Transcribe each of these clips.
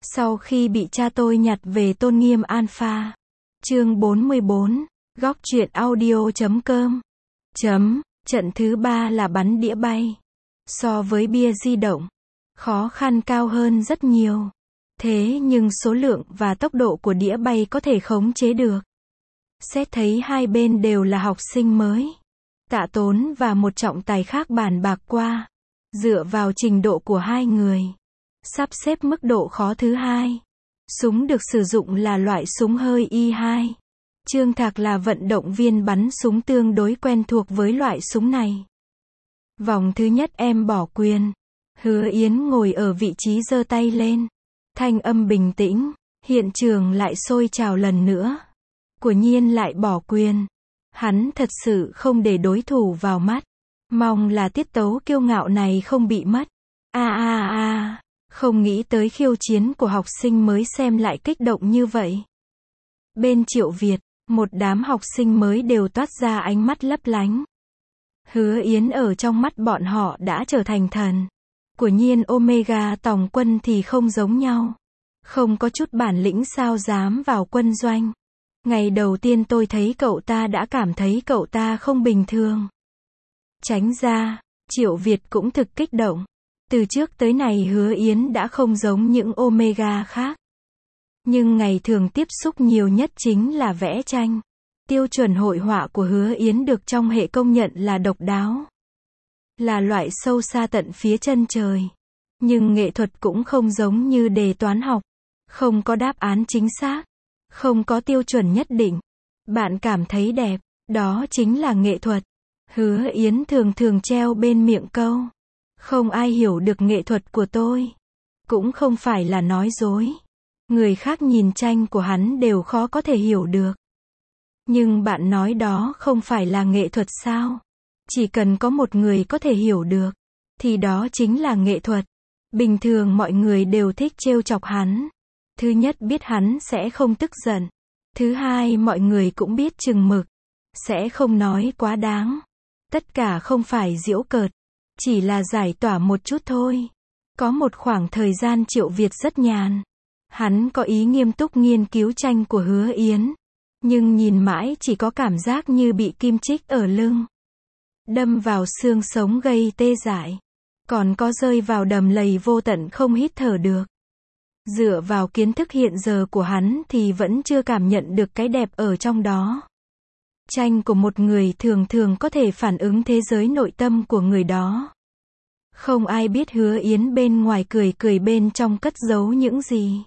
Sau khi bị cha tôi nhặt về tôn nghiêm alpha. Chương 44, góc truyện audio.com. Trận thứ 3 là bắn đĩa bay. So với bia di động, khó khăn cao hơn rất nhiều. Thế nhưng số lượng và tốc độ của đĩa bay có thể khống chế được. Xét thấy hai bên đều là học sinh mới. Tạ Tốn và một trọng tài khác bàn bạc qua. Dựa vào trình độ của hai người, sắp xếp mức độ khó thứ hai. Súng được sử dụng là loại súng hơi Y2. Trương Thạc là vận động viên bắn súng tương đối quen thuộc với loại súng này. Vòng thứ nhất em bỏ quyền. Hứa Yến ngồi ở vị trí giơ tay lên. Thanh âm bình tĩnh, hiện trường lại sôi trào lần nữa. Của Nhiên lại bỏ quyền. Hắn thật sự không để đối thủ vào mắt. Mong là tiết tấu kiêu ngạo này không bị mất. Không nghĩ tới khiêu chiến của học sinh mới xem lại kích động như vậy. Bên Triệu Việt, một đám học sinh mới đều toát ra ánh mắt lấp lánh. Hứa Yến ở trong mắt bọn họ đã trở thành thần. Của Nhiên Omega Tòng Quân thì không giống nhau. Không có chút bản lĩnh sao dám vào quân doanh. Ngày đầu tiên tôi thấy cậu ta đã cảm thấy cậu ta không bình thường. Tránh ra, Triệu Việt cũng thực kích động. Từ trước tới nay Hứa Yến đã không giống những Omega khác. Nhưng ngày thường tiếp xúc nhiều nhất chính là vẽ tranh. Tiêu chuẩn hội họa của Hứa Yến được trong hệ công nhận là độc đáo. Là loại sâu xa tận phía chân trời. Nhưng nghệ thuật cũng không giống như đề toán học. Không có đáp án chính xác. Không có tiêu chuẩn nhất định. Bạn cảm thấy đẹp, đó chính là nghệ thuật. Hứa Yến thường thường treo bên miệng câu. Không ai hiểu được nghệ thuật của tôi. Cũng không phải là nói dối. Người khác nhìn tranh của hắn đều khó có thể hiểu được. Nhưng bạn nói đó không phải là nghệ thuật sao? Chỉ cần có một người có thể hiểu được, thì đó chính là nghệ thuật. Bình thường mọi người đều thích trêu chọc hắn. Thứ nhất biết hắn sẽ không tức giận. Thứ hai mọi người cũng biết chừng mực. Sẽ không nói quá đáng. Tất cả không phải giễu cợt. Chỉ là giải tỏa một chút thôi. Có một khoảng thời gian Triệu Việt rất nhàn. Hắn có ý nghiêm túc nghiên cứu tranh của Hứa Yến. Nhưng nhìn mãi chỉ có cảm giác như bị kim chích ở lưng. Đâm vào xương sống gây tê dại. Còn có rơi vào đầm lầy vô tận không hít thở được. Dựa vào kiến thức hiện giờ của hắn thì vẫn chưa cảm nhận được cái đẹp ở trong đó. Tranh của một người thường thường có thể phản ứng thế giới nội tâm của người đó. Không ai biết Hứa Yến bên ngoài cười cười bên trong cất giấu những gì.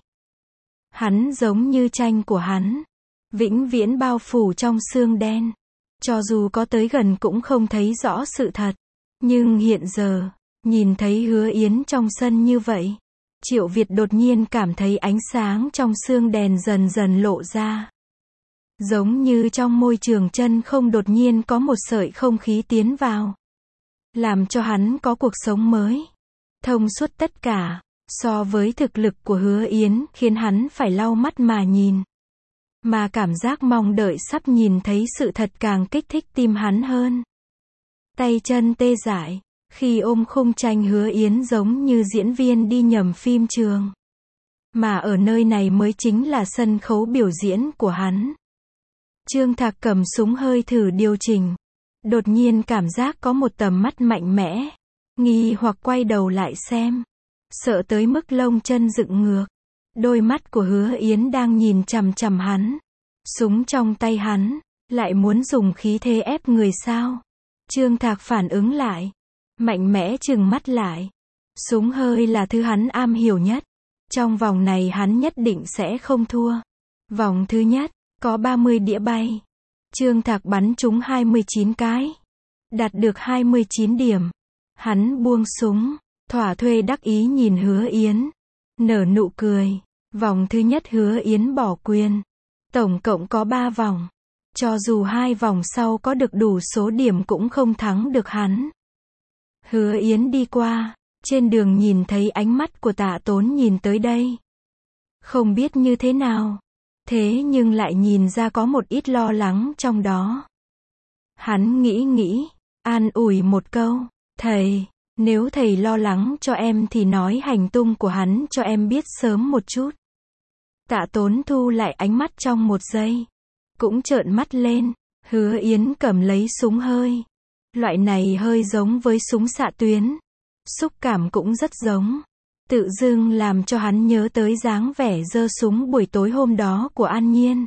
Hắn giống như tranh của hắn. Vĩnh viễn bao phủ trong xương đen. Cho dù có tới gần cũng không thấy rõ sự thật. Nhưng hiện giờ, nhìn thấy Hứa Yến trong sân như vậy. Triệu Việt đột nhiên cảm thấy ánh sáng trong xương đèn dần dần lộ ra. Giống như trong môi trường chân không đột nhiên có một sợi không khí tiến vào. Làm cho hắn có cuộc sống mới. Thông suốt tất cả. So với thực lực của Hứa Yến khiến hắn phải lau mắt mà nhìn. Mà cảm giác mong đợi sắp nhìn thấy sự thật càng kích thích tim hắn hơn. Tay chân tê dại. Khi ôm khung tranh Hứa Yến giống như diễn viên đi nhầm phim trường. Mà ở nơi này mới chính là sân khấu biểu diễn của hắn. Trương Thạc cầm súng hơi thử điều chỉnh. Đột nhiên cảm giác có một tầm mắt mạnh mẽ. Nghi hoặc quay đầu lại xem. Sợ tới mức lông chân dựng ngược. Đôi mắt của Hứa Yến đang nhìn chằm chằm hắn. Súng trong tay hắn. Lại muốn dùng khí thế ép người sao? Trương Thạc phản ứng lại. Mạnh mẽ trừng mắt lại. Súng hơi là thứ hắn am hiểu nhất. Trong vòng này hắn nhất định sẽ không thua. Vòng thứ nhất, có 30 đĩa bay. Trương Thạc bắn trúng 29 cái. Đạt được 29 điểm. Hắn buông súng. Thỏa thuê đắc ý nhìn Hứa Yến. Nở nụ cười. Vòng thứ nhất Hứa Yến bỏ quyền. Tổng cộng có 3 vòng. Cho dù 2 vòng sau có được đủ số điểm cũng không thắng được hắn. Hứa Yến đi qua. Trên đường nhìn thấy ánh mắt của Tạ Tốn nhìn tới đây. Không biết như thế nào. Thế nhưng lại nhìn ra có một ít lo lắng trong đó. Hắn nghĩ, an ủi một câu. Thầy, Nếu thầy lo lắng cho em thì nói hành tung của hắn cho em biết sớm một chút. Tạ Tốn thu lại ánh mắt trong một giây. Cũng trợn mắt lên. Hứa Yến cầm lấy súng hơi. Loại này hơi giống với súng xạ tuyến. Xúc cảm cũng rất giống. Tự dưng làm cho hắn nhớ tới dáng vẻ giơ súng buổi tối hôm đó của An Nhiên.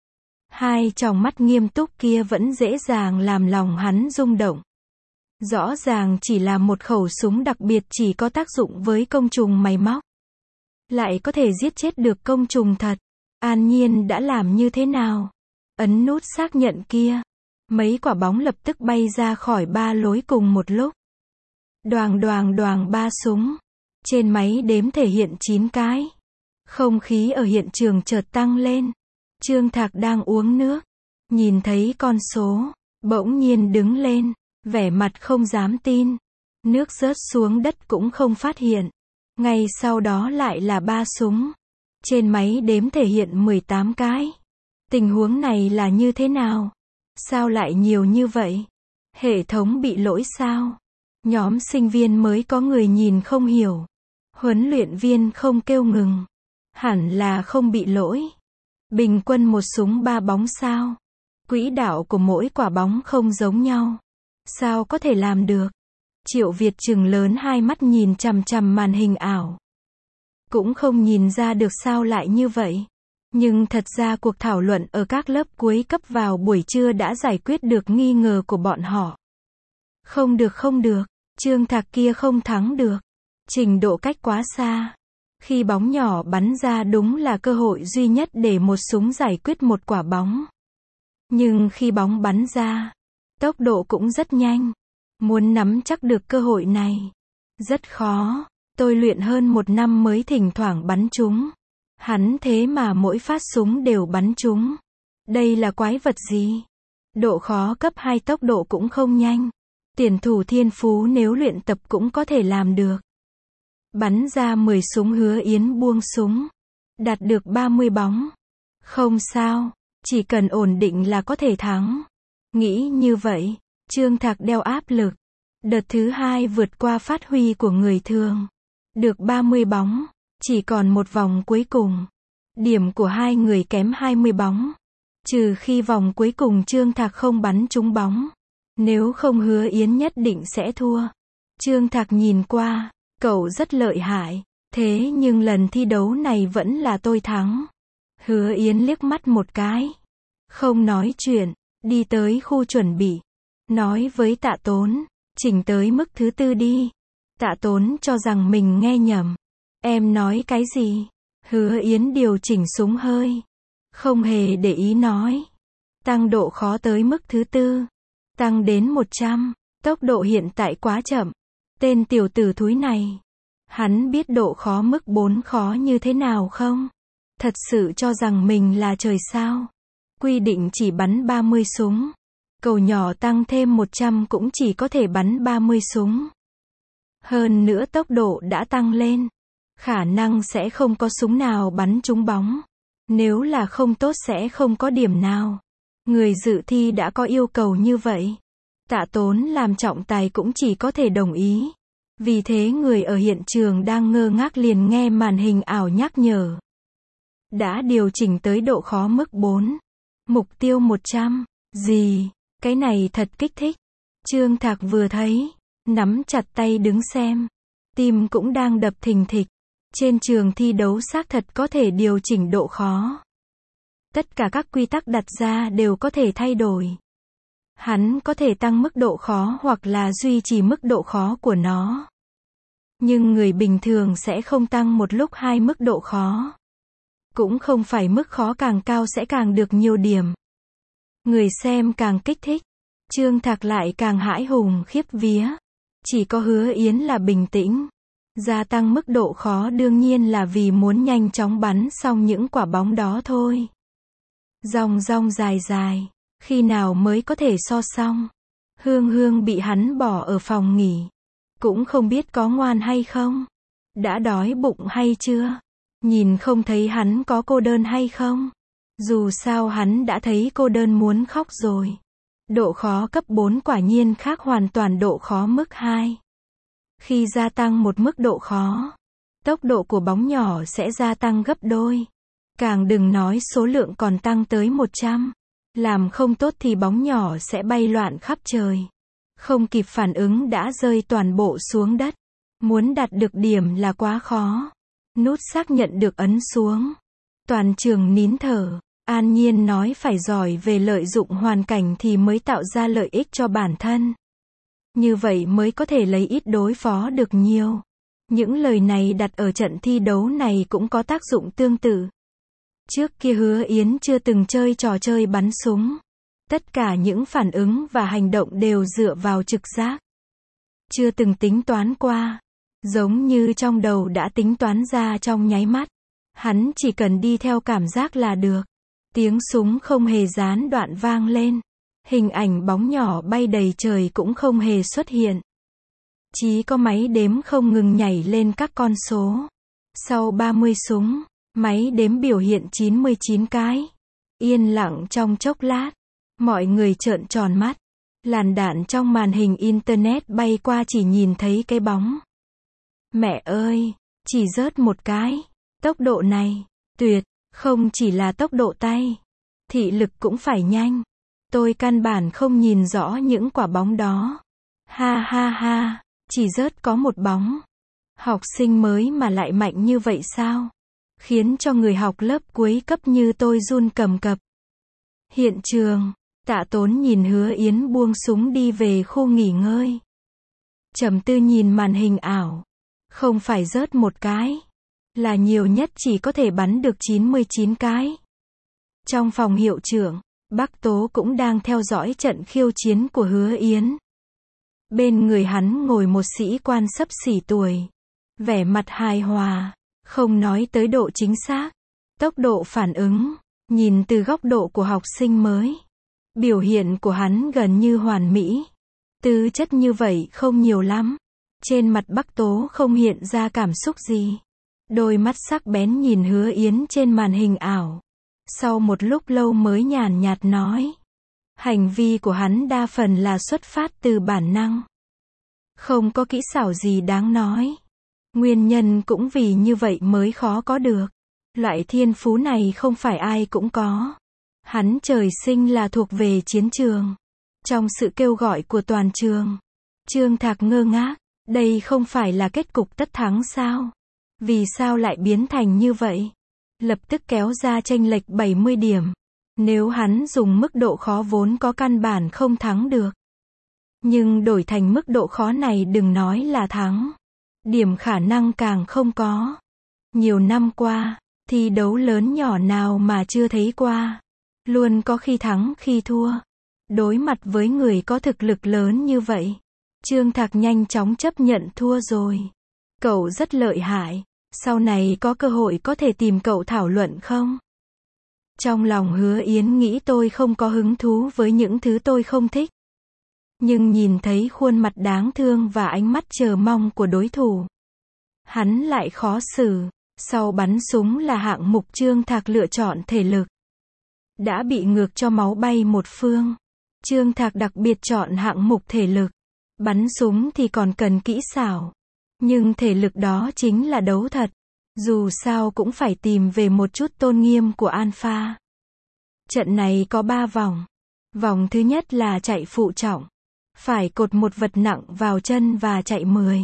Hai tròng mắt nghiêm túc kia vẫn dễ dàng làm lòng hắn rung động. Rõ ràng chỉ là một khẩu súng đặc biệt chỉ có tác dụng với côn trùng máy móc. Lại có thể giết chết được côn trùng thật. An Nhiên đã làm như thế nào? Ấn nút xác nhận kia. Mấy quả bóng lập tức bay ra khỏi ba lối cùng một lúc. Đoàng đoàng đoàng ba súng. Trên máy đếm thể hiện 9 cái. Không khí ở hiện trường chợt tăng lên. Trương Thạc đang uống nước. Nhìn thấy con số. Bỗng nhiên đứng lên. Vẻ mặt không dám tin. Nước rớt xuống đất cũng không phát hiện. Ngay sau đó lại là 3 súng. Trên máy đếm thể hiện 18 cái. Tình huống này là như thế nào? Sao lại nhiều như vậy? Hệ thống bị lỗi sao? Nhóm sinh viên mới có người nhìn không hiểu. Huấn luyện viên không kêu ngừng. Hẳn là không bị lỗi. Bình quân một súng 3 bóng sao? Quỹ đạo của mỗi quả bóng không giống nhau. Sao có thể làm được? Triệu Việt trừng lớn hai mắt nhìn chằm chằm màn hình ảo. Cũng không nhìn ra được sao lại như vậy. Nhưng thật ra cuộc thảo luận ở các lớp cuối cấp vào buổi trưa đã giải quyết được nghi ngờ của bọn họ. Không được, Trương Thạc kia không thắng được. Trình độ cách quá xa. Khi bóng nhỏ bắn ra đúng là cơ hội duy nhất để một súng giải quyết một quả bóng. Nhưng khi bóng bắn ra, tốc độ cũng rất nhanh. Muốn nắm chắc được cơ hội này, rất khó. Tôi luyện hơn 1 năm mới thỉnh thoảng bắn trúng. Hắn thế mà mỗi phát súng đều bắn trúng. Đây là quái vật gì? Độ khó cấp 2 tốc độ cũng không nhanh. Tuyển thủ thiên phú nếu luyện tập cũng có thể làm được. Bắn ra 10 súng Hứa Yến buông súng. Đạt được 30 bóng. Không sao, chỉ cần ổn định là có thể thắng. Nghĩ như vậy, Trương Thạc đeo áp lực. Đợt thứ 2 vượt qua phát huy của người thường. Được 30 bóng. Chỉ còn một vòng cuối cùng. Điểm của hai người kém 20 bóng. Trừ khi vòng cuối cùng Trương Thạc không bắn trúng bóng. Nếu không Hứa Yến nhất định sẽ thua. Trương Thạc nhìn qua. Cậu rất lợi hại. Thế nhưng lần thi đấu này vẫn là tôi thắng. Hứa Yến liếc mắt một cái. Không nói chuyện. Đi tới khu chuẩn bị. Nói với Tạ Tốn. Chỉnh tới mức thứ 4 đi. Tạ Tốn cho rằng mình nghe nhầm. Em nói cái gì? Hứa Yến điều chỉnh súng hơi. Không hề để ý nói. Tăng độ khó tới mức thứ 4. Tăng đến 100. Tốc độ hiện tại quá chậm. Tên tiểu tử thúi này. Hắn biết độ khó mức 4 khó như thế nào không? Thật sự cho rằng mình là trời sao? Quy định chỉ bắn 30 súng. Cầu nhỏ tăng thêm 100 cũng chỉ có thể bắn 30 súng. Hơn nữa tốc độ đã tăng lên. Khả năng sẽ không có súng nào bắn trúng bóng. Nếu là không tốt sẽ không có điểm nào. Người dự thi đã có yêu cầu như vậy. Tạ Tốn làm trọng tài cũng chỉ có thể đồng ý. Vì thế người ở hiện trường đang ngơ ngác liền nghe màn hình ảo nhắc nhở. Đã điều chỉnh tới độ khó mức 4. Mục tiêu 100. Gì? Cái này thật kích thích. Trương Thạc vừa thấy. Nắm chặt tay đứng xem. Tim cũng đang đập thình thịch. Trên trường thi đấu xác thật có thể điều chỉnh độ khó. Tất cả các quy tắc đặt ra đều có thể thay đổi. Hắn có thể tăng mức độ khó hoặc là duy trì mức độ khó của nó. Nhưng người bình thường sẽ không tăng một lúc 2 mức độ khó. Cũng không phải mức khó càng cao sẽ càng được nhiều điểm. Người xem càng kích thích. Trương Thạc lại càng hãi hùng khiếp vía. Chỉ có Hứa Yến là bình tĩnh. Gia tăng mức độ khó đương nhiên là vì muốn nhanh chóng bắn xong những quả bóng đó thôi. Ròng ròng dài dài. Khi nào mới có thể so xong? Hương Hương bị hắn bỏ ở phòng nghỉ. Cũng không biết có ngoan hay không. Đã đói bụng hay chưa? Nhìn không thấy hắn có cô đơn hay không? Dù sao hắn đã thấy cô đơn muốn khóc rồi. Độ khó cấp 4 quả nhiên khác hoàn toàn độ khó mức 2. Khi gia tăng một mức độ khó, tốc độ của bóng nhỏ sẽ gia tăng gấp đôi. Càng đừng nói số lượng còn tăng tới 100. Làm không tốt thì bóng nhỏ sẽ bay loạn khắp trời. Không kịp phản ứng đã rơi toàn bộ xuống đất. Muốn đạt được điểm là quá khó. Nút xác nhận được ấn xuống. Toàn trường nín thở. An Nhiên nói phải giỏi về lợi dụng hoàn cảnh thì mới tạo ra lợi ích cho bản thân. Như vậy mới có thể lấy ít đối phó được nhiều. Những lời này đặt ở trận thi đấu này cũng có tác dụng tương tự. Trước kia Hứa Yến chưa từng chơi trò chơi bắn súng. Tất cả những phản ứng và hành động đều dựa vào trực giác. Chưa từng tính toán qua. Giống như trong đầu đã tính toán ra trong nháy mắt. Hắn chỉ cần đi theo cảm giác là được. Tiếng súng không hề gián đoạn vang lên. Hình ảnh bóng nhỏ bay đầy trời cũng không hề xuất hiện. Chỉ có máy đếm không ngừng nhảy lên các con số. Sau 30 súng, máy đếm biểu hiện 99 cái. Yên lặng trong chốc lát. Mọi người trợn tròn mắt. Làn đạn trong màn hình internet bay qua chỉ nhìn thấy cái bóng. Mẹ ơi, chỉ rớt một cái. Tốc độ này, tuyệt, không chỉ là tốc độ tay. Thị lực cũng phải nhanh. Tôi căn bản không nhìn rõ những quả bóng đó. Ha ha ha, chỉ rớt có một bóng. Học sinh mới mà lại mạnh như vậy sao? Khiến cho người học lớp cuối cấp như tôi run cầm cập. Hiện trường, Tạ Tốn nhìn Hứa Yến buông súng đi về khu nghỉ ngơi. Trầm tư nhìn màn hình ảo. Không phải rớt một cái. Là nhiều nhất chỉ có thể bắn được 99 cái. Trong phòng hiệu trưởng, Bắc Tố cũng đang theo dõi trận khiêu chiến của Hứa Yến. Bên người hắn ngồi một sĩ quan xấp xỉ tuổi. Vẻ mặt hài hòa, không nói tới độ chính xác, tốc độ phản ứng, nhìn từ góc độ của học sinh mới. Biểu hiện của hắn gần như hoàn mỹ. Tư chất như vậy không nhiều lắm. Trên mặt Bắc Tố không hiện ra cảm xúc gì. Đôi mắt sắc bén nhìn Hứa Yến trên màn hình ảo. Sau một lúc lâu mới nhàn nhạt nói. Hành vi của hắn đa phần là xuất phát từ bản năng. Không có kỹ xảo gì đáng nói. Nguyên nhân cũng vì như vậy mới khó có được. Loại thiên phú này không phải ai cũng có. Hắn trời sinh là thuộc về chiến trường. Trong sự kêu gọi của toàn trường, Trương Thạc ngơ ngác. Đây không phải là kết cục tất thắng sao? Vì sao lại biến thành như vậy? Lập tức kéo ra chênh lệch 70 điểm. Nếu hắn dùng mức độ khó vốn có căn bản không thắng được. Nhưng đổi thành mức độ khó này đừng nói là thắng. Điểm khả năng càng không có. Nhiều năm qua, thi đấu lớn nhỏ nào mà chưa thấy qua. Luôn có khi thắng khi thua. Đối mặt với người có thực lực lớn như vậy, Trương Thạc nhanh chóng chấp nhận thua rồi. Cậu rất lợi hại. Sau này có cơ hội có thể tìm cậu thảo luận không? Trong lòng Hứa Yến nghĩ tôi không có hứng thú với những thứ tôi không thích. Nhưng nhìn thấy khuôn mặt đáng thương và ánh mắt chờ mong của đối thủ, hắn lại khó xử. Sau bắn súng là hạng mục Trương Thạc lựa chọn thể lực. Đã bị ngược cho máu bay một phương. Trương Thạc đặc biệt chọn hạng mục thể lực. Bắn súng thì còn cần kỹ xảo. Nhưng thể lực đó chính là đấu thật. Dù sao cũng phải tìm về một chút tôn nghiêm của Alpha. Trận này có 3 vòng. Vòng thứ nhất là chạy phụ trọng. Phải cột một vật nặng vào chân và chạy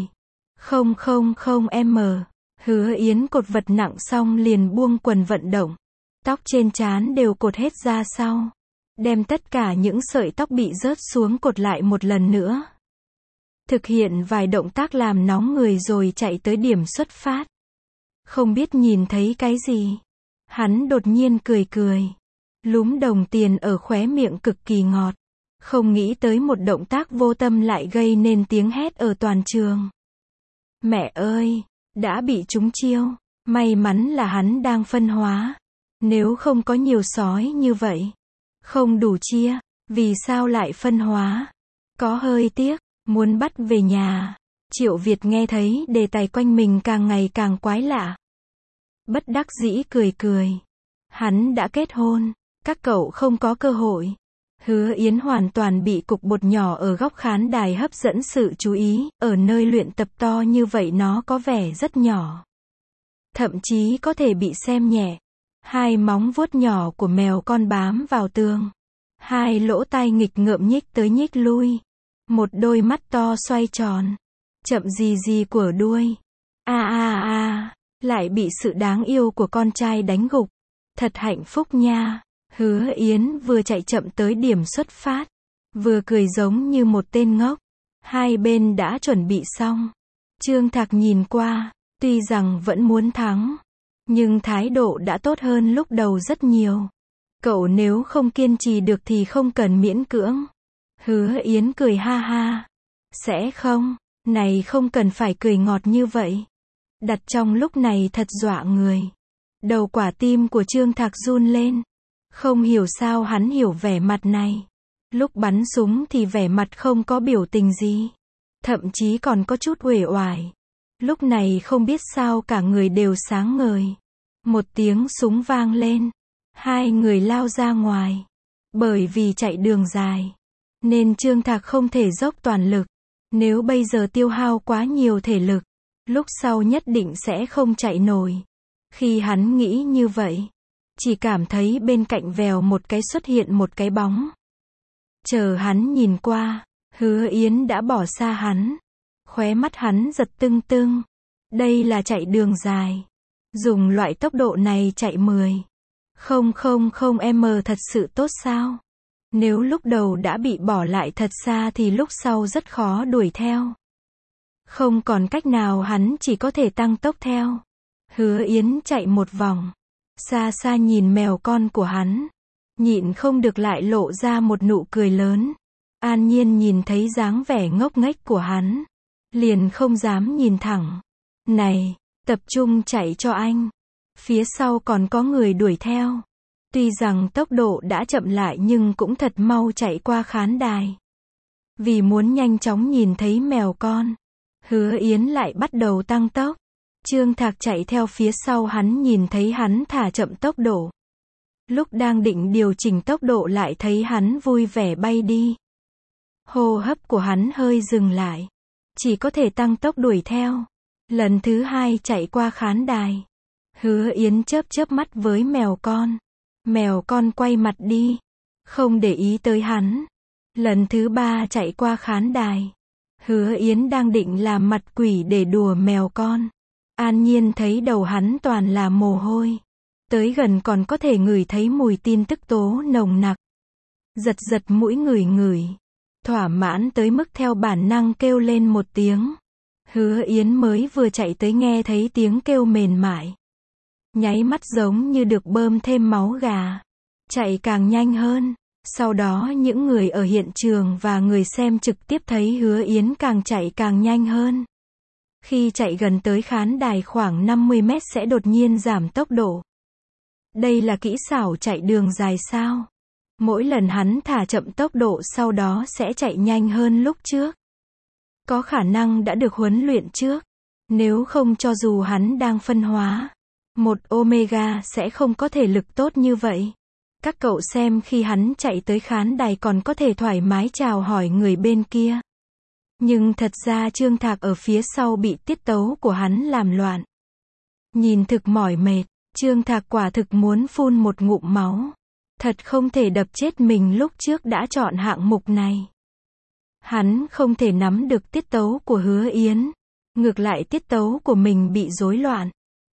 10,000 m. Hứa Yến cột vật nặng xong liền buông quần vận động. Tóc trên trán đều cột hết ra sau. Đem tất cả những sợi tóc bị rớt xuống cột lại một lần nữa. Thực hiện vài động tác làm nóng người rồi chạy tới điểm xuất phát. Không biết nhìn thấy cái gì. Hắn đột nhiên cười cười. Lúm đồng tiền ở khóe miệng cực kỳ ngọt. Không nghĩ tới một động tác vô tâm lại gây nên tiếng hét ở toàn trường. Mẹ ơi, đã bị trúng chiêu. May mắn là hắn đang phân hóa. Nếu không có nhiều sói như vậy. Không đủ chia. Vì sao lại phân hóa? Có hơi tiếc. Muốn bắt về nhà. Triệu Việt nghe thấy đề tài quanh mình càng ngày càng quái lạ. Bất đắc dĩ cười cười. Hắn đã kết hôn. Các cậu không có cơ hội. Hứa Yến hoàn toàn bị cục bột nhỏ ở góc khán đài hấp dẫn sự chú ý, ở nơi luyện tập to như vậy nó có vẻ rất nhỏ. Thậm chí có thể bị xem nhẹ. Hai móng vuốt nhỏ của mèo con bám vào tường. Hai lỗ tai nghịch ngợm nhích tới nhích lui. Một đôi mắt to xoay tròn. Chậm gì gì của đuôi. Lại bị sự đáng yêu của con trai đánh gục. Thật hạnh phúc nha. Hứa Yến vừa chạy chậm tới điểm xuất phát, vừa cười giống như một tên ngốc. Hai bên đã chuẩn bị xong. Trương Thạc nhìn qua, tuy rằng vẫn muốn thắng, nhưng thái độ đã tốt hơn lúc đầu rất nhiều. Cậu nếu không kiên trì được thì không cần miễn cưỡng. Hứa Yến cười ha ha. Sẽ không, này không cần phải cười ngọt như vậy. Đặt trong lúc này thật dọa người. Đầu quả tim của Trương Thạc run lên. Không hiểu sao hắn hiểu vẻ mặt này. Lúc bắn súng thì vẻ mặt không có biểu tình gì. Thậm chí còn có chút uể oải. Lúc này không biết sao cả người đều sáng ngời. Một tiếng súng vang lên. Hai người lao ra ngoài. Bởi vì chạy đường dài, nên Trương Thạc không thể dốc toàn lực. Nếu bây giờ tiêu hao quá nhiều thể lực, lúc sau nhất định sẽ không chạy nổi. Khi hắn nghĩ như vậy, chỉ cảm thấy bên cạnh vèo một cái xuất hiện một cái bóng. Chờ hắn nhìn qua, Hứa Yến đã bỏ xa hắn. Khóe mắt hắn giật tưng tưng. Đây là chạy đường dài. Dùng loại tốc độ này chạy 10,000m thật sự tốt sao? Nếu lúc đầu đã bị bỏ lại thật xa thì lúc sau rất khó đuổi theo. Không còn cách nào hắn chỉ có thể tăng tốc theo. Hứa Yến chạy một vòng. Xa xa nhìn mèo con của hắn. Nhịn không được lại lộ ra một nụ cười lớn. An Nhiên nhìn thấy dáng vẻ ngốc nghếch của hắn. Liền không dám nhìn thẳng. Này, tập trung chạy cho anh. Phía sau còn có người đuổi theo. Tuy rằng tốc độ đã chậm lại nhưng cũng thật mau chạy qua khán đài. Vì muốn nhanh chóng nhìn thấy mèo con, Hứa Yến lại bắt đầu tăng tốc. Trương Thạc chạy theo phía sau hắn nhìn thấy hắn thả chậm tốc độ. Lúc đang định điều chỉnh tốc độ lại thấy hắn vui vẻ bay đi. Hô hấp của hắn hơi dừng lại. Chỉ có thể tăng tốc đuổi theo. Lần thứ hai chạy qua khán đài. Hứa Yến chớp chớp mắt với mèo con. Mèo con quay mặt đi. Không để ý tới hắn. Lần thứ ba chạy qua khán đài. Hứa Yến đang định làm mặt quỷ để đùa mèo con. An Nhiên thấy đầu hắn toàn là mồ hôi. Tới gần còn có thể ngửi thấy mùi tin tức tố nồng nặc. Giật giật mũi ngửi. Thỏa mãn tới mức theo bản năng kêu lên một tiếng. Hứa Yến mới vừa chạy tới nghe thấy tiếng kêu mềm mại. Nháy mắt giống như được bơm thêm máu gà. Chạy càng nhanh hơn. Sau đó những người ở hiện trường và người xem trực tiếp thấy Hứa Yến càng chạy càng nhanh hơn. Khi chạy gần tới khán đài khoảng 50 mét sẽ đột nhiên giảm tốc độ. Đây là kỹ xảo chạy đường dài sao? Mỗi lần hắn thả chậm tốc độ sau đó sẽ chạy nhanh hơn lúc trước. Có khả năng đã được huấn luyện trước. Nếu không cho dù hắn đang phân hóa, một Omega sẽ không có thể lực tốt như vậy. Các cậu xem khi hắn chạy tới khán đài còn có thể thoải mái chào hỏi người bên kia. Nhưng thật ra Trương Thạc ở phía sau bị tiết tấu của hắn làm loạn. Nhìn thực mỏi mệt, Trương Thạc quả thực muốn phun một ngụm máu. Thật không thể đập chết mình lúc trước đã chọn hạng mục này. Hắn không thể nắm được tiết tấu của Hứa Yến. Ngược lại tiết tấu của mình bị rối loạn.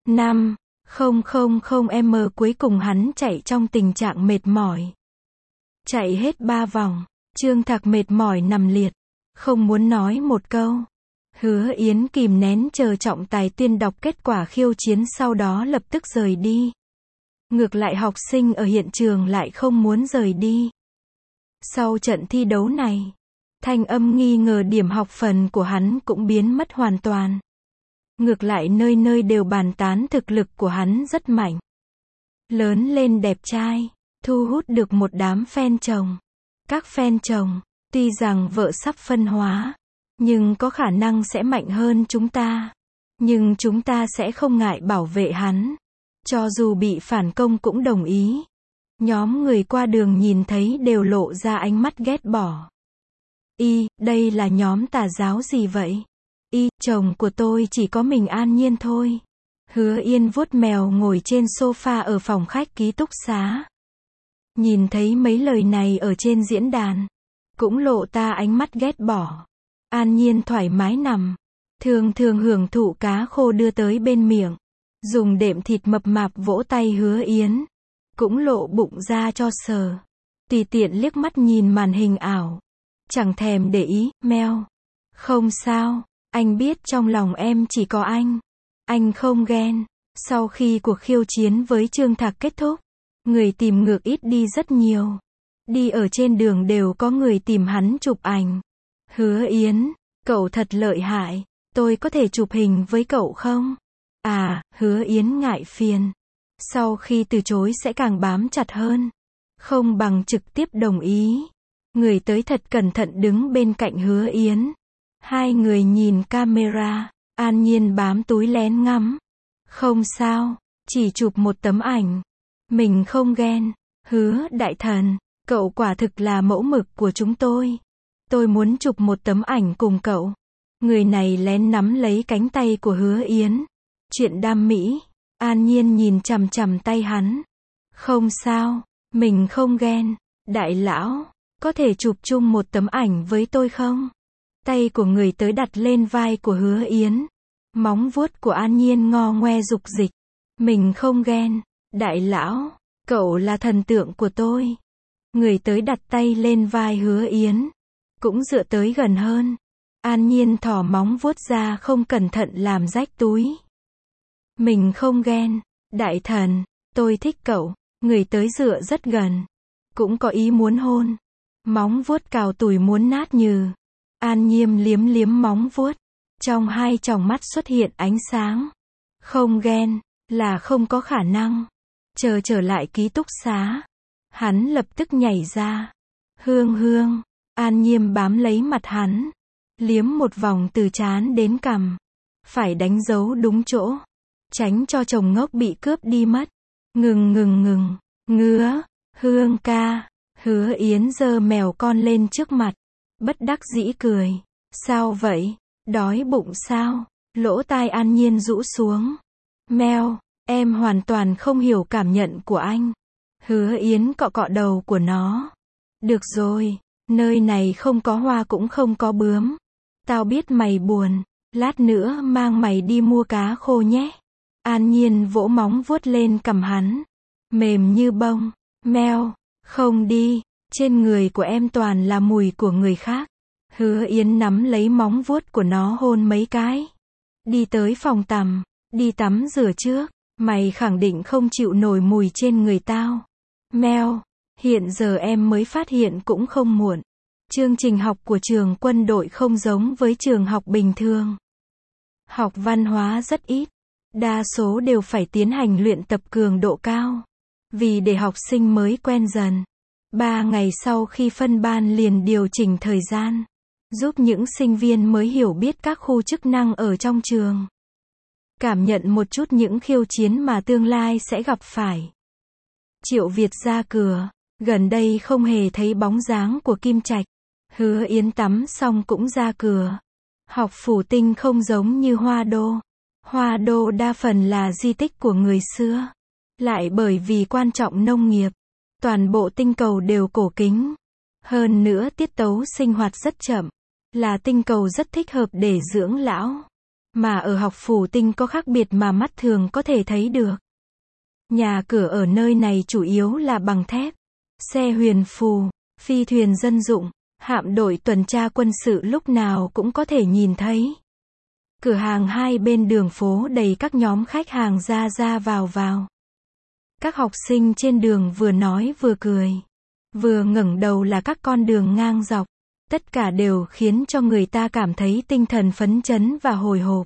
5,000m cuối cùng hắn chạy trong tình trạng mệt mỏi. Chạy hết 3 vòng, Trương Thạc mệt mỏi nằm liệt. Không muốn nói một câu. Hứa Yến kìm nén chờ trọng tài tuyên đọc kết quả khiêu chiến sau đó lập tức rời đi. Ngược lại học sinh ở hiện trường lại không muốn rời đi. Sau trận thi đấu này, thanh âm nghi ngờ điểm học phần của hắn cũng biến mất hoàn toàn. Ngược lại nơi nơi đều bàn tán thực lực của hắn rất mạnh. Lớn lên đẹp trai, thu hút được một đám fan chồng. Các fan chồng, tuy rằng vợ sắp phân hóa, nhưng có khả năng sẽ mạnh hơn chúng ta. Nhưng chúng ta sẽ không ngại bảo vệ hắn. Cho dù bị phản công cũng đồng ý. Nhóm người qua đường nhìn thấy đều lộ ra ánh mắt ghét bỏ. Đây là nhóm tà giáo gì vậy? Chồng của tôi chỉ có mình An Nhiên thôi. Hứa Yên vuốt mèo ngồi trên sofa ở phòng khách ký túc xá. Nhìn thấy mấy lời này ở trên diễn đàn, cũng lộ ta ánh mắt ghét bỏ. An Nhiên thoải mái nằm, thường hưởng thụ cá khô đưa tới bên miệng, dùng đệm thịt mập mạp vỗ tay Hứa Yến, cũng lộ bụng ra cho sờ. Tùy tiện liếc mắt nhìn màn hình ảo, chẳng thèm để ý. Meo, không sao, anh biết trong lòng em chỉ có anh không ghen. Sau khi cuộc khiêu chiến với Trương Thạc kết thúc, người tìm ngược ít đi rất nhiều. Đi ở trên đường đều có người tìm hắn chụp ảnh. Hứa Yến, cậu thật lợi hại, tôi có thể chụp hình với cậu không? Hứa Yến ngại phiền. Sau khi từ chối sẽ càng bám chặt hơn. Không bằng trực tiếp đồng ý. Người tới thật cẩn thận đứng bên cạnh Hứa Yến. Hai người nhìn camera, An Nhiên bám túi lén ngắm. Không sao, chỉ chụp một tấm ảnh. Mình không ghen. Hứa đại thần, cậu quả thực là mẫu mực của chúng tôi. Tôi muốn chụp một tấm ảnh cùng cậu. Người này lén nắm lấy cánh tay của Hứa Yến. Chuyện đam mỹ. An Nhiên nhìn chằm chằm tay hắn. Không sao, mình không ghen. Đại lão, có thể chụp chung một tấm ảnh với tôi không? Tay của người tới đặt lên vai của Hứa Yến. Móng vuốt của An Nhiên ngo ngoe dục dịch. Mình không ghen. Đại lão, cậu là thần tượng của tôi. Người tới đặt tay lên vai Hứa Yến, cũng dựa tới gần hơn. An Nhiên thò móng vuốt ra không cẩn thận làm rách túi. Mình không ghen. Đại thần, tôi thích cậu. Người tới dựa rất gần, cũng có ý muốn hôn. Móng vuốt cào tủi muốn nát nhừ. An Nhiên liếm liếm móng vuốt. Trong hai tròng mắt xuất hiện ánh sáng. Không ghen, là không có khả năng. Trở lại ký túc xá, hắn lập tức nhảy ra. Hương, An Nhiên bám lấy mặt hắn, liếm một vòng từ trán đến cằm. Phải đánh dấu đúng chỗ, tránh cho chồng ngốc bị cướp đi mất. Ngừng, ngứa, Hương ca. Hứa Yến giơ mèo con lên trước mặt, bất đắc dĩ cười. Sao vậy? Đói bụng sao? Lỗ tai An Nhiên rũ xuống. Meo, em hoàn toàn không hiểu cảm nhận của anh. Hứa Yến cọ cọ đầu của nó. Được rồi, nơi này không có hoa cũng không có bướm. Tao biết mày buồn, lát nữa mang mày đi mua cá khô nhé. An Nhiên vỗ móng vuốt lên cằm hắn, mềm như bông. Meo, không đi, trên người của em toàn là mùi của người khác. Hứa Yến nắm lấy móng vuốt của nó hôn mấy cái. Đi tới phòng tắm, đi tắm rửa trước. Mày khẳng định không chịu nổi mùi trên người tao. Meo, hiện giờ em mới phát hiện cũng không muộn. Chương trình học của trường quân đội không giống với trường học bình thường. Học văn hóa rất ít, đa số đều phải tiến hành luyện tập cường độ cao. Vì để học sinh mới quen dần, 3 ngày sau khi phân ban liền điều chỉnh thời gian, giúp những sinh viên mới hiểu biết các khu chức năng ở trong trường. Cảm nhận một chút những khiêu chiến mà tương lai sẽ gặp phải. Triệu Việt ra cửa, gần đây không hề thấy bóng dáng của Kim Trạch. Hứa Yến tắm xong cũng ra cửa. Học phủ tinh không giống như Hoa Đô. Hoa Đô đa phần là di tích của người xưa. Lại bởi vì quan trọng nông nghiệp, toàn bộ tinh cầu đều cổ kính. Hơn nữa tiết tấu sinh hoạt rất chậm, là tinh cầu rất thích hợp để dưỡng lão. Mà ở học phủ tinh có khác biệt mà mắt thường có thể thấy được. Nhà cửa ở nơi này chủ yếu là bằng thép. Xe huyền phù, phi thuyền dân dụng, hạm đội tuần tra quân sự lúc nào cũng có thể nhìn thấy. Cửa hàng hai bên đường phố đầy các nhóm khách hàng ra vào. Các học sinh trên đường vừa nói vừa cười. Vừa ngẩng đầu là các con đường ngang dọc. Tất cả đều khiến cho người ta cảm thấy tinh thần phấn chấn và hồi hộp.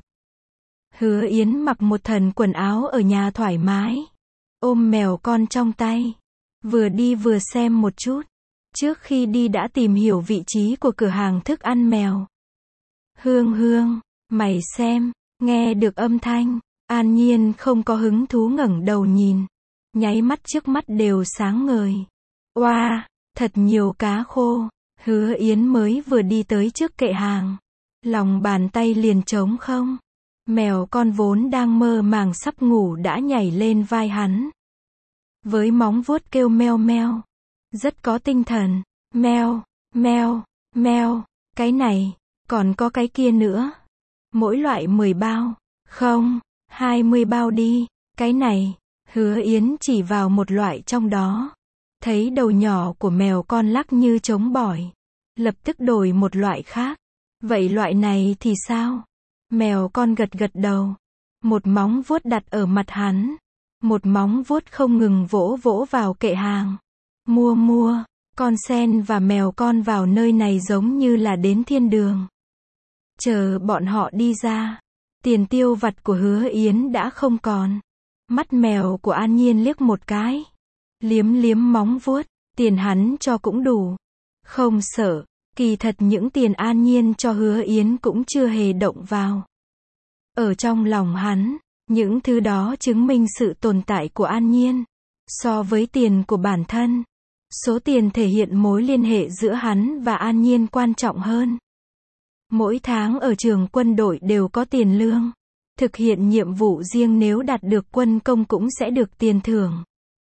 Hứa Yến mặc một thân quần áo ở nhà thoải mái, ôm mèo con trong tay, vừa đi vừa xem một chút. Trước khi đi đã tìm hiểu vị trí của cửa hàng thức ăn mèo. Hương, mày xem, nghe được âm thanh. An Nhiên không có hứng thú ngẩng đầu nhìn. nháy mắt trước mắt đều sáng ngời. Oa, thật nhiều cá khô. Hứa Yến mới vừa đi tới trước kệ hàng, lòng bàn tay liền trống không. Mèo con vốn đang mơ màng sắp ngủ đã nhảy lên vai hắn. Với móng vuốt kêu meo meo. Rất có tinh thần. Meo, meo, meo. Cái này, còn có cái kia nữa. Mỗi loại 10 bao. Không, 20 bao đi. Cái này, Hứa Yến chỉ vào một loại trong đó. Thấy đầu nhỏ của mèo con lắc như trống bỏi. Lập tức đổi một loại khác. Vậy loại này thì sao? Mèo con gật gật đầu. Một móng vuốt đặt ở mặt hắn. Một móng vuốt không ngừng vỗ vỗ vào kệ hàng. Mua, con sen và mèo con vào nơi này giống như là đến thiên đường. Chờ bọn họ đi ra. Tiền tiêu vặt của Hứa Yến đã không còn. Mắt mèo của An Nhiên liếc một cái. Liếm liếm móng vuốt. Tiền hắn cho cũng đủ. Không sợ. Kỳ thật những tiền An Nhiên cho Hứa Yến cũng chưa hề động vào. Ở trong lòng hắn, những thứ đó chứng minh sự tồn tại của An Nhiên. So với tiền của bản thân, số tiền thể hiện mối liên hệ giữa hắn và An Nhiên quan trọng hơn. Mỗi tháng ở trường quân đội đều có tiền lương. Thực hiện nhiệm vụ riêng nếu đạt được quân công cũng sẽ được tiền thưởng.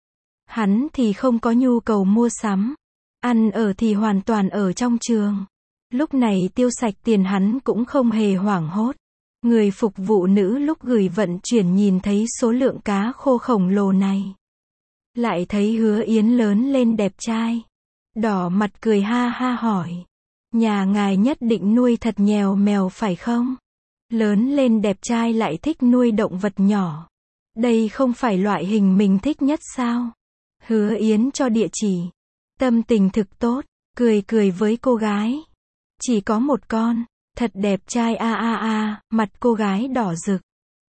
Hắn thì không có nhu cầu mua sắm. Ăn ở thì hoàn toàn ở trong trường. Lúc này tiêu sạch tiền hắn cũng không hề hoảng hốt. Người phục vụ nữ lúc gửi vận chuyển nhìn thấy số lượng cá khô khổng lồ này. Lại thấy Hứa Yến lớn lên đẹp trai. Đỏ mặt cười ha ha hỏi. Nhà ngài nhất định nuôi thật nhiều mèo phải không? Lớn lên đẹp trai lại thích nuôi động vật nhỏ. Đây không phải loại hình mình thích nhất sao? Hứa Yến cho địa chỉ. Tâm tình thực tốt, cười cười với cô gái. Chỉ có một con, thật đẹp trai mặt cô gái đỏ rực.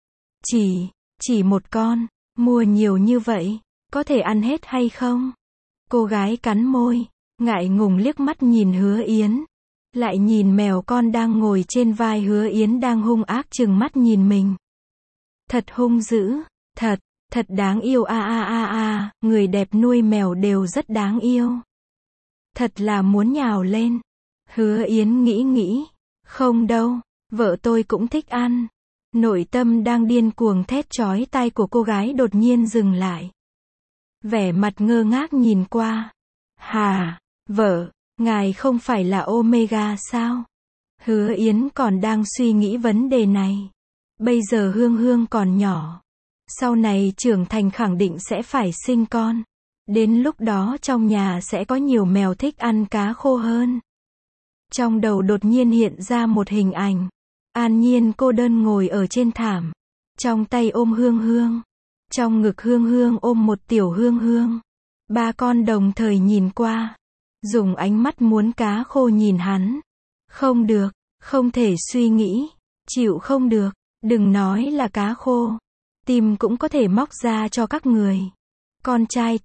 Chỉ một con, mua nhiều như vậy, có thể ăn hết hay không? Cô gái cắn môi, ngại ngùng liếc mắt nhìn Hứa Yến. Lại nhìn mèo con đang ngồi trên vai Hứa Yến đang hung ác trừng mắt nhìn mình. Thật hung dữ, thật đáng yêu người đẹp nuôi mèo đều rất đáng yêu. Thật là muốn nhào lên. Hứa Yến nghĩ, không đâu, vợ tôi cũng thích ăn. Nội tâm đang điên cuồng thét chói tai của cô gái đột nhiên dừng lại. Vẻ mặt ngơ ngác nhìn qua. Hà, vợ, ngài không phải là Omega sao? Hứa Yến còn đang suy nghĩ vấn đề này. Bây giờ Hương Hương còn nhỏ. Sau này trưởng thành khẳng định sẽ phải sinh con. Đến lúc đó trong nhà sẽ có nhiều mèo thích ăn cá khô hơn. Trong đầu đột nhiên hiện ra một hình ảnh. An Nhiên cô đơn ngồi ở trên thảm. Trong tay ôm Hương Hương. Trong ngực Hương Hương ôm một tiểu Hương Hương. Ba con đồng thời nhìn qua. Dùng ánh mắt muốn cá khô nhìn hắn. Không được, không thể suy nghĩ. Chịu không được, đừng nói là cá khô. Tim cũng có thể móc ra cho các người. Con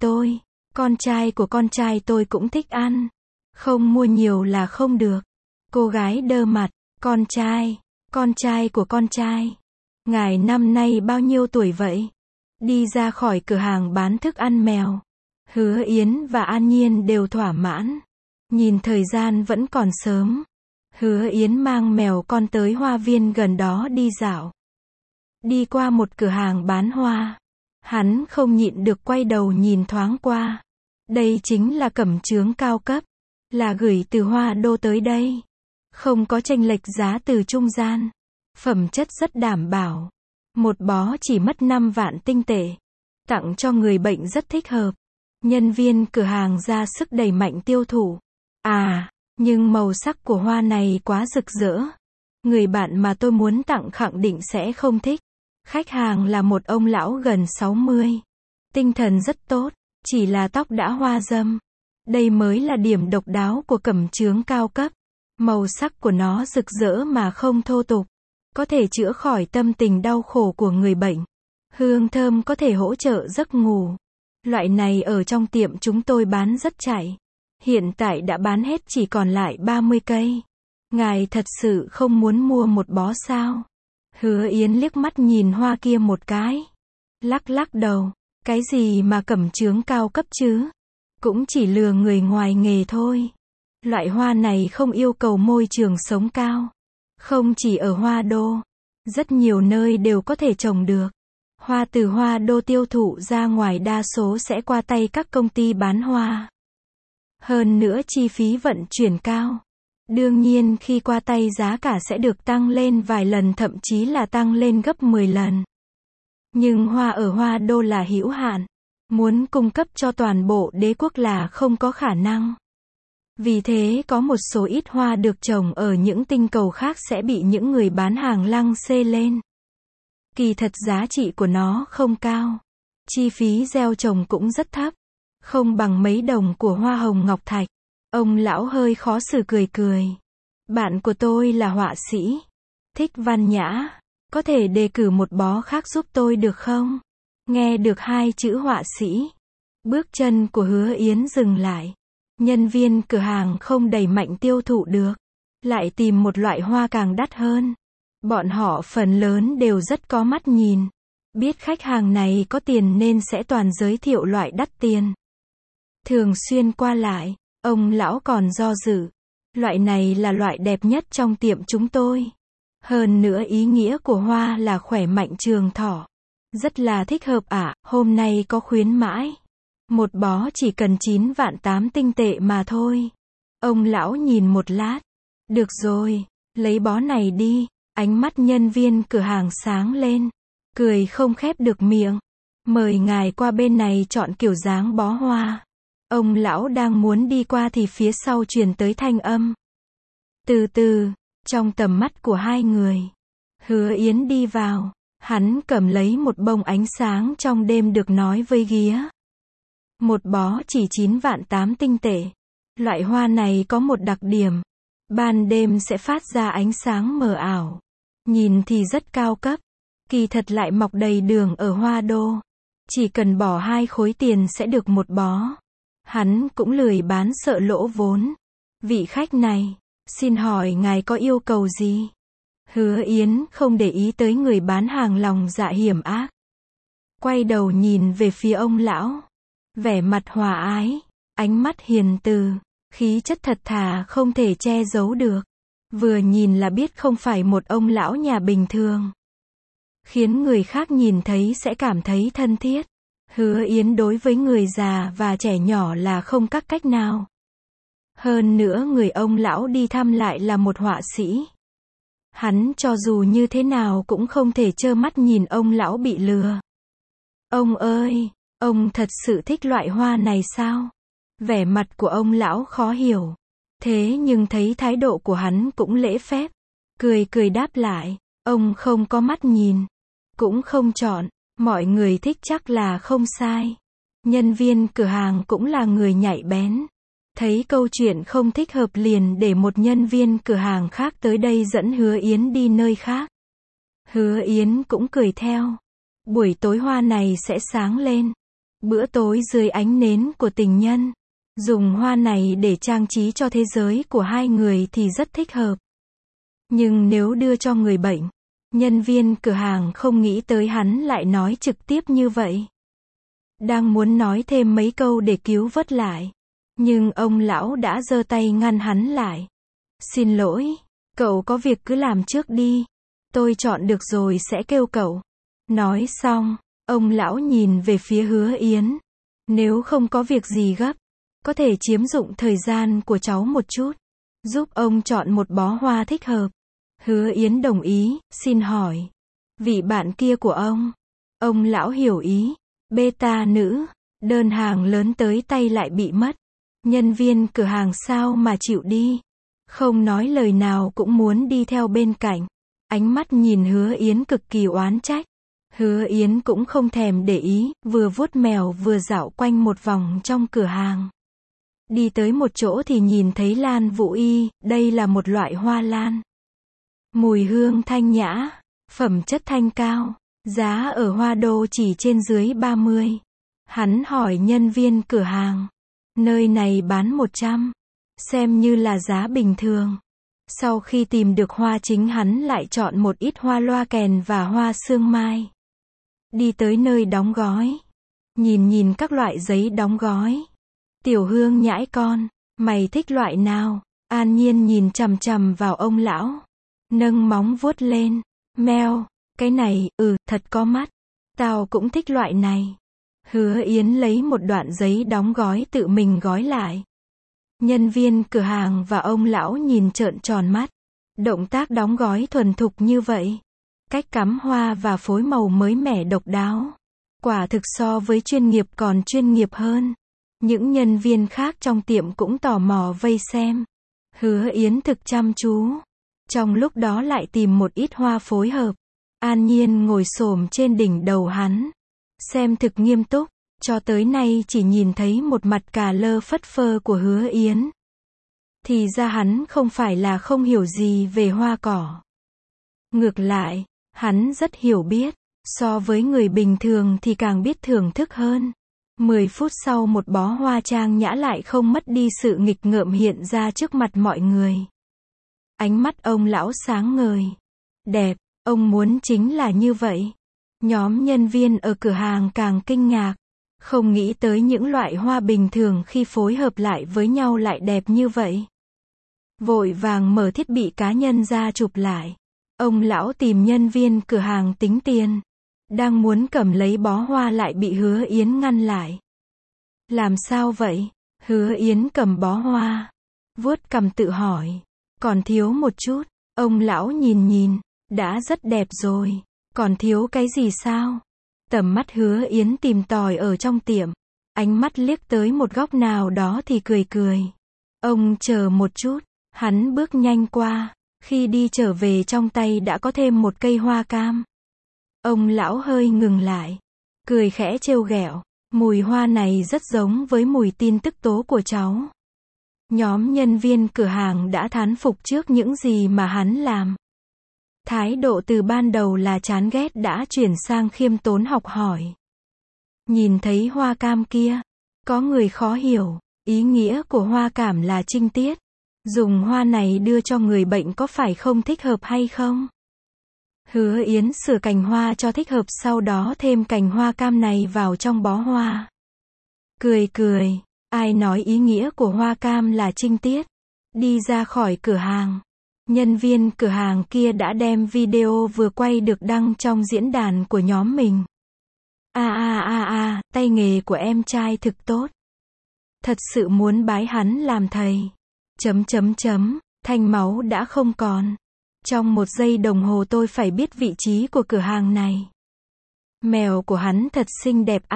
trai của con trai tôi cũng thích ăn. Không mua nhiều là không được. Cô gái đơ mặt, con trai của con trai. Ngài năm nay bao nhiêu tuổi vậy? Đi ra khỏi cửa hàng bán thức ăn mèo. Hứa Yến và An Nhiên đều thỏa mãn. Nhìn thời gian vẫn còn sớm. Hứa Yến mang mèo con tới hoa viên gần đó đi dạo. Đi qua một cửa hàng bán hoa. Hắn không nhịn được quay đầu nhìn thoáng qua. Đây chính là cẩm chướng cao cấp. Là gửi từ Hoa Đô tới đây. Không có chênh lệch giá từ trung gian. Phẩm chất rất đảm bảo. Một bó chỉ mất 5 vạn tinh tệ. Tặng cho người bệnh rất thích hợp. Nhân viên cửa hàng ra sức đẩy mạnh tiêu thụ. Nhưng màu sắc của hoa này quá rực rỡ. Người bạn mà tôi muốn tặng khẳng định sẽ không thích. Khách hàng là một ông lão gần 60. Tinh thần rất tốt, chỉ là tóc đã hoa râm. Đây mới là điểm độc đáo của cẩm chướng cao cấp. Màu sắc của nó rực rỡ mà không thô tục. Có thể chữa khỏi tâm tình đau khổ của người bệnh. Hương thơm có thể hỗ trợ giấc ngủ. Loại này ở trong tiệm chúng tôi bán rất chạy. Hiện tại đã bán hết chỉ còn lại 30 cây. Ngài thật sự không muốn mua một bó sao? Hứa Yến liếc mắt nhìn hoa kia một cái. Lắc lắc đầu. Cái gì mà cẩm chướng cao cấp chứ? Cũng chỉ lừa người ngoài nghề thôi. Loại hoa này không yêu cầu môi trường sống cao. Không chỉ ở Hoa Đô, rất nhiều nơi đều có thể trồng được. Hoa từ Hoa Đô tiêu thụ ra ngoài đa số sẽ qua tay các công ty bán hoa. Hơn nữa chi phí vận chuyển cao. Đương nhiên khi qua tay giá cả sẽ được tăng lên vài lần, thậm chí là tăng lên gấp 10 lần. Nhưng hoa ở Hoa Đô là hữu hạn. Muốn cung cấp cho toàn bộ đế quốc là không có khả năng. Vì thế có một số ít hoa được trồng ở những tinh cầu khác sẽ bị những người bán hàng lăng xê lên. Kỳ thật giá trị của nó không cao. Chi phí gieo trồng cũng rất thấp. Không bằng mấy đồng của hoa hồng ngọc thạch. Ông lão hơi khó xử cười cười. Bạn của tôi là họa sĩ. Thích văn nhã. Có thể đề cử một bó khác giúp tôi được không? Nghe được hai chữ họa sĩ. Bước chân của Hứa Yến dừng lại. Nhân viên cửa hàng không đẩy mạnh tiêu thụ được. Lại tìm một loại hoa càng đắt hơn. Bọn họ phần lớn đều rất có mắt nhìn. Biết khách hàng này có tiền nên sẽ toàn giới thiệu loại đắt tiền. Thường xuyên qua lại, ông lão còn do dự. Loại này là loại đẹp nhất trong tiệm chúng tôi. Hơn nữa ý nghĩa của hoa là khỏe mạnh trường thọ. Rất là thích hợp ạ, hôm nay có khuyến mãi. Một bó chỉ cần 9 vạn 8 tinh tệ mà thôi. Ông lão nhìn một lát. Được rồi, lấy bó này đi. Ánh mắt nhân viên cửa hàng sáng lên. Cười không khép được miệng. Mời ngài qua bên này chọn kiểu dáng bó hoa. Ông lão đang muốn đi qua thì phía sau truyền tới thanh âm. Từ từ, trong tầm mắt của hai người. Hứa Yến đi vào. Hắn cầm lấy một bông ánh sáng trong đêm được nói với ghía. Một bó chỉ 9 vạn 8 tinh tệ. Loại hoa này có một đặc điểm. Ban đêm sẽ phát ra ánh sáng mờ ảo. Nhìn thì rất cao cấp. Kỳ thật lại mọc đầy đường ở Hoa Đô. Chỉ cần bỏ 2 khối tiền sẽ được một bó. Hắn cũng lười bán sợ lỗ vốn. Vị khách này, xin hỏi ngài có yêu cầu gì? Hứa Yến không để ý tới người bán hàng lòng dạ hiểm ác. Quay đầu nhìn về phía ông lão. Vẻ mặt hòa ái, ánh mắt hiền từ, khí chất thật thà không thể che giấu được. Vừa nhìn là biết không phải một ông lão nhà bình thường. Khiến người khác nhìn thấy sẽ cảm thấy thân thiết. Hứa Yến đối với người già và trẻ nhỏ là không các cách nào. Hơn nữa người ông lão đi thăm lại là một họa sĩ. Hắn cho dù như thế nào cũng không thể trơ mắt nhìn ông lão bị lừa. Ông ơi, ông thật sự thích loại hoa này sao? Vẻ mặt của ông lão khó hiểu. Thế nhưng thấy thái độ của hắn cũng lễ phép. Cười cười đáp lại. Ông không có mắt nhìn. Cũng không chọn. Mọi người thích chắc là không sai. Nhân viên cửa hàng cũng là người nhạy bén. Thấy câu chuyện không thích hợp liền để một nhân viên cửa hàng khác tới đây dẫn Hứa Yến đi nơi khác. Hứa Yến cũng cười theo. Buổi tối hoa này sẽ sáng lên. Bữa tối dưới ánh nến của tình nhân. Dùng hoa này để trang trí cho thế giới của hai người thì rất thích hợp. Nhưng nếu đưa cho người bệnh, nhân viên cửa hàng không nghĩ tới hắn lại nói trực tiếp như vậy. Đang muốn nói thêm mấy câu để cứu vớt lại. Nhưng ông lão đã giơ tay ngăn hắn lại. Xin lỗi, cậu có việc cứ làm trước đi. Tôi chọn được rồi sẽ kêu cậu. Nói xong, ông lão nhìn về phía Hứa Yến. Nếu không có việc gì gấp, có thể chiếm dụng thời gian của cháu một chút. Giúp ông chọn một bó hoa thích hợp. Hứa Yến đồng ý, xin hỏi. Vị bạn kia của ông lão hiểu ý. Beta nữ, đơn hàng lớn tới tay lại bị mất. Nhân viên cửa hàng sao mà chịu đi. Không nói lời nào cũng muốn đi theo bên cạnh. Ánh mắt nhìn Hứa Yến cực kỳ oán trách. Hứa Yến cũng không thèm để ý, vừa vuốt mèo vừa dạo quanh một vòng trong cửa hàng. Đi tới một chỗ thì nhìn thấy lan vũ y, đây là một loại hoa lan. Mùi hương thanh nhã, phẩm chất thanh cao, giá ở Hoa Đô chỉ trên dưới 30. Hắn hỏi nhân viên cửa hàng, nơi này bán 100, xem như là giá bình thường. Sau khi tìm được hoa chính hắn lại chọn một ít hoa loa kèn và hoa sương mai. Đi tới nơi đóng gói. Nhìn nhìn các loại giấy đóng gói. Tiểu Hương nhãi con, mày thích loại nào? An Nhiên nhìn chằm chằm vào ông lão. Nâng móng vuốt lên. Meo, cái này, thật có mắt. Tao cũng thích loại này. Hứa Yến lấy một đoạn giấy đóng gói tự mình gói lại. Nhân viên cửa hàng và ông lão nhìn trợn tròn mắt. Động tác đóng gói thuần thục như vậy. Cách cắm hoa và phối màu mới mẻ độc đáo. Quả thực so với chuyên nghiệp còn chuyên nghiệp hơn. Những nhân viên khác trong tiệm cũng tò mò vây xem. Hứa Yến thực chăm chú. Trong lúc đó lại tìm một ít hoa phối hợp. An Nhiên ngồi xổm trên đỉnh đầu hắn. Xem thực nghiêm túc. Cho tới nay chỉ nhìn thấy một mặt cà lơ phất phơ của Hứa Yến. Thì ra hắn không phải là không hiểu gì về hoa cỏ. Ngược lại, hắn rất hiểu biết. So với người bình thường thì càng biết thưởng thức hơn. 10 phút sau một bó hoa trang nhã lại không mất đi sự nghịch ngợm hiện ra trước mặt mọi người. Ánh mắt ông lão sáng ngời. Đẹp, ông muốn chính là như vậy. Nhóm nhân viên ở cửa hàng càng kinh ngạc. Không nghĩ tới những loại hoa bình thường khi phối hợp lại với nhau lại đẹp như vậy. Vội vàng mở thiết bị cá nhân ra chụp lại. Ông lão tìm nhân viên cửa hàng tính tiền. Đang muốn cầm lấy bó hoa lại bị Hứa Yến ngăn lại. Làm sao vậy? Hứa Yến cầm bó hoa. Vuốt cằm tự hỏi. Còn thiếu một chút. Ông lão nhìn nhìn. Đã rất đẹp rồi. Còn thiếu cái gì sao? Tầm mắt Hứa Yến tìm tòi ở trong tiệm. Ánh mắt liếc tới một góc nào đó thì cười cười. Ông chờ một chút. Hắn bước nhanh qua. Khi đi trở về trong tay đã có thêm một cây hoa cam. Ông lão hơi ngừng lại. Cười khẽ trêu ghẹo. Mùi hoa này rất giống với mùi tin tức tố của cháu. Nhóm nhân viên cửa hàng đã thán phục trước những gì mà hắn làm. Thái độ từ ban đầu là chán ghét đã chuyển sang khiêm tốn học hỏi. Nhìn thấy hoa cam kia, có người khó hiểu, ý nghĩa của hoa cảm là trinh tiết. Dùng hoa này đưa cho người bệnh có phải không thích hợp hay không? Hứa Yến sửa cành hoa cho thích hợp sau đó thêm cành hoa cam này vào trong bó hoa. Cười cười, ai nói ý nghĩa của hoa cam là trinh tiết? Đi ra khỏi cửa hàng. Nhân viên cửa hàng kia đã đem video vừa quay được đăng trong diễn đàn của nhóm mình. Tay nghề của em trai thực tốt. Thật sự muốn bái hắn làm thầy. Thanh máu đã không còn. Trong 1 giây đồng hồ tôi phải biết vị trí của cửa hàng này. Mèo của hắn thật xinh đẹp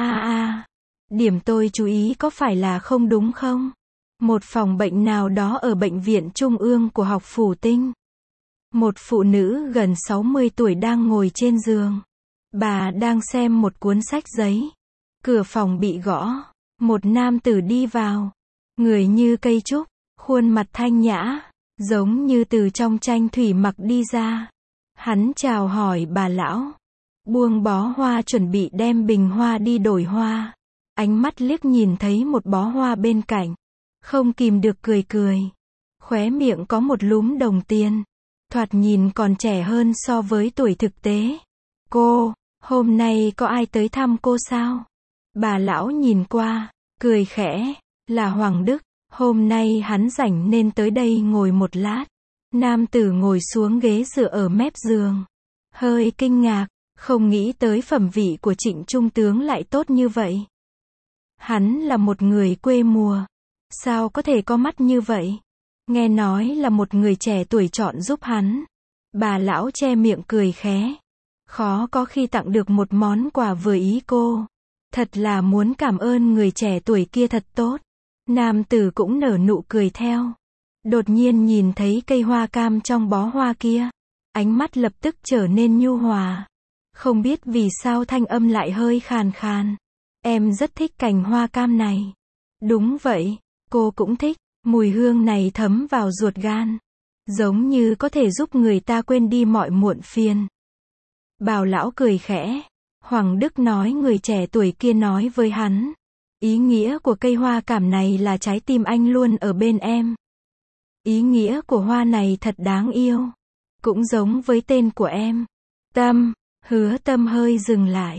Điểm tôi chú ý có phải là không đúng không? Một phòng bệnh nào đó ở bệnh viện trung ương của học phủ Tinh. Một phụ nữ gần 60 tuổi đang ngồi trên giường. Bà đang xem một cuốn sách giấy. Cửa phòng bị gõ. Một nam tử đi vào. Người như cây trúc, khuôn mặt thanh nhã, giống như từ trong tranh thủy mặc đi ra. Hắn chào hỏi bà lão. Buông bó hoa chuẩn bị đem bình hoa đi đổi hoa. Ánh mắt liếc nhìn thấy một bó hoa bên cạnh. Không kìm được cười cười. Khóe miệng có một lúm đồng tiền. Thoạt nhìn còn trẻ hơn so với tuổi thực tế. Cô, hôm nay có ai tới thăm cô sao? Bà lão nhìn qua, cười khẽ. Là Hoàng Đức, hôm nay hắn rảnh nên tới đây ngồi một lát. Nam tử ngồi xuống ghế dựa ở mép giường. Hơi kinh ngạc, không nghĩ tới phẩm vị của Trịnh Trung tướng lại tốt như vậy. Hắn là một người quê mùa. Sao có thể có mắt như vậy? Nghe nói là một người trẻ tuổi chọn giúp hắn. Bà lão che miệng cười khẽ. Khó có khi tặng được một món quà vừa ý cô. Thật là muốn cảm ơn người trẻ tuổi kia thật tốt. Nam tử cũng nở nụ cười theo. Đột nhiên nhìn thấy cây hoa cam trong bó hoa kia. Ánh mắt lập tức trở nên nhu hòa. Không biết vì sao thanh âm lại hơi khàn khàn. Em rất thích cành hoa cam này. Đúng vậy, cô cũng thích. Mùi hương này thấm vào ruột gan. Giống như có thể giúp người ta quên đi mọi muộn phiền. Bào lão cười khẽ. Hoàng Đức nói người trẻ tuổi kia nói với hắn. Ý nghĩa của cây hoa cảm này là trái tim anh luôn ở bên em. Ý nghĩa của hoa này thật đáng yêu. Cũng giống với tên của em. Tâm, Hứa Tâm hơi dừng lại.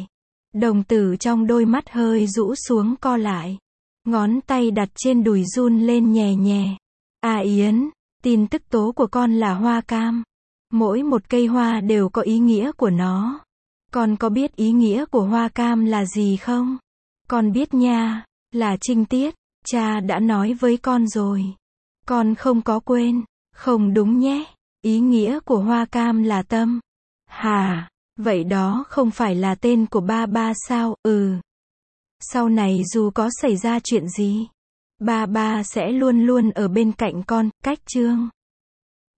Đồng tử trong đôi mắt hơi rũ xuống co lại. Ngón tay đặt trên đùi run lên nhẹ nhẹ. À Yến, tin tức tố của con là hoa cam. Mỗi một cây hoa đều có ý nghĩa của nó. Con có biết ý nghĩa của hoa cam là gì không? Con biết nha, là trinh tiết. Cha đã nói với con rồi. Con không có quên. Không đúng nhé. Ý nghĩa của hoa cam là tâm. Hả? Vậy đó không phải là tên của ba ba sao? Ừ. Sau này dù có xảy ra chuyện gì, ba ba sẽ luôn luôn ở bên cạnh con, cách Chương.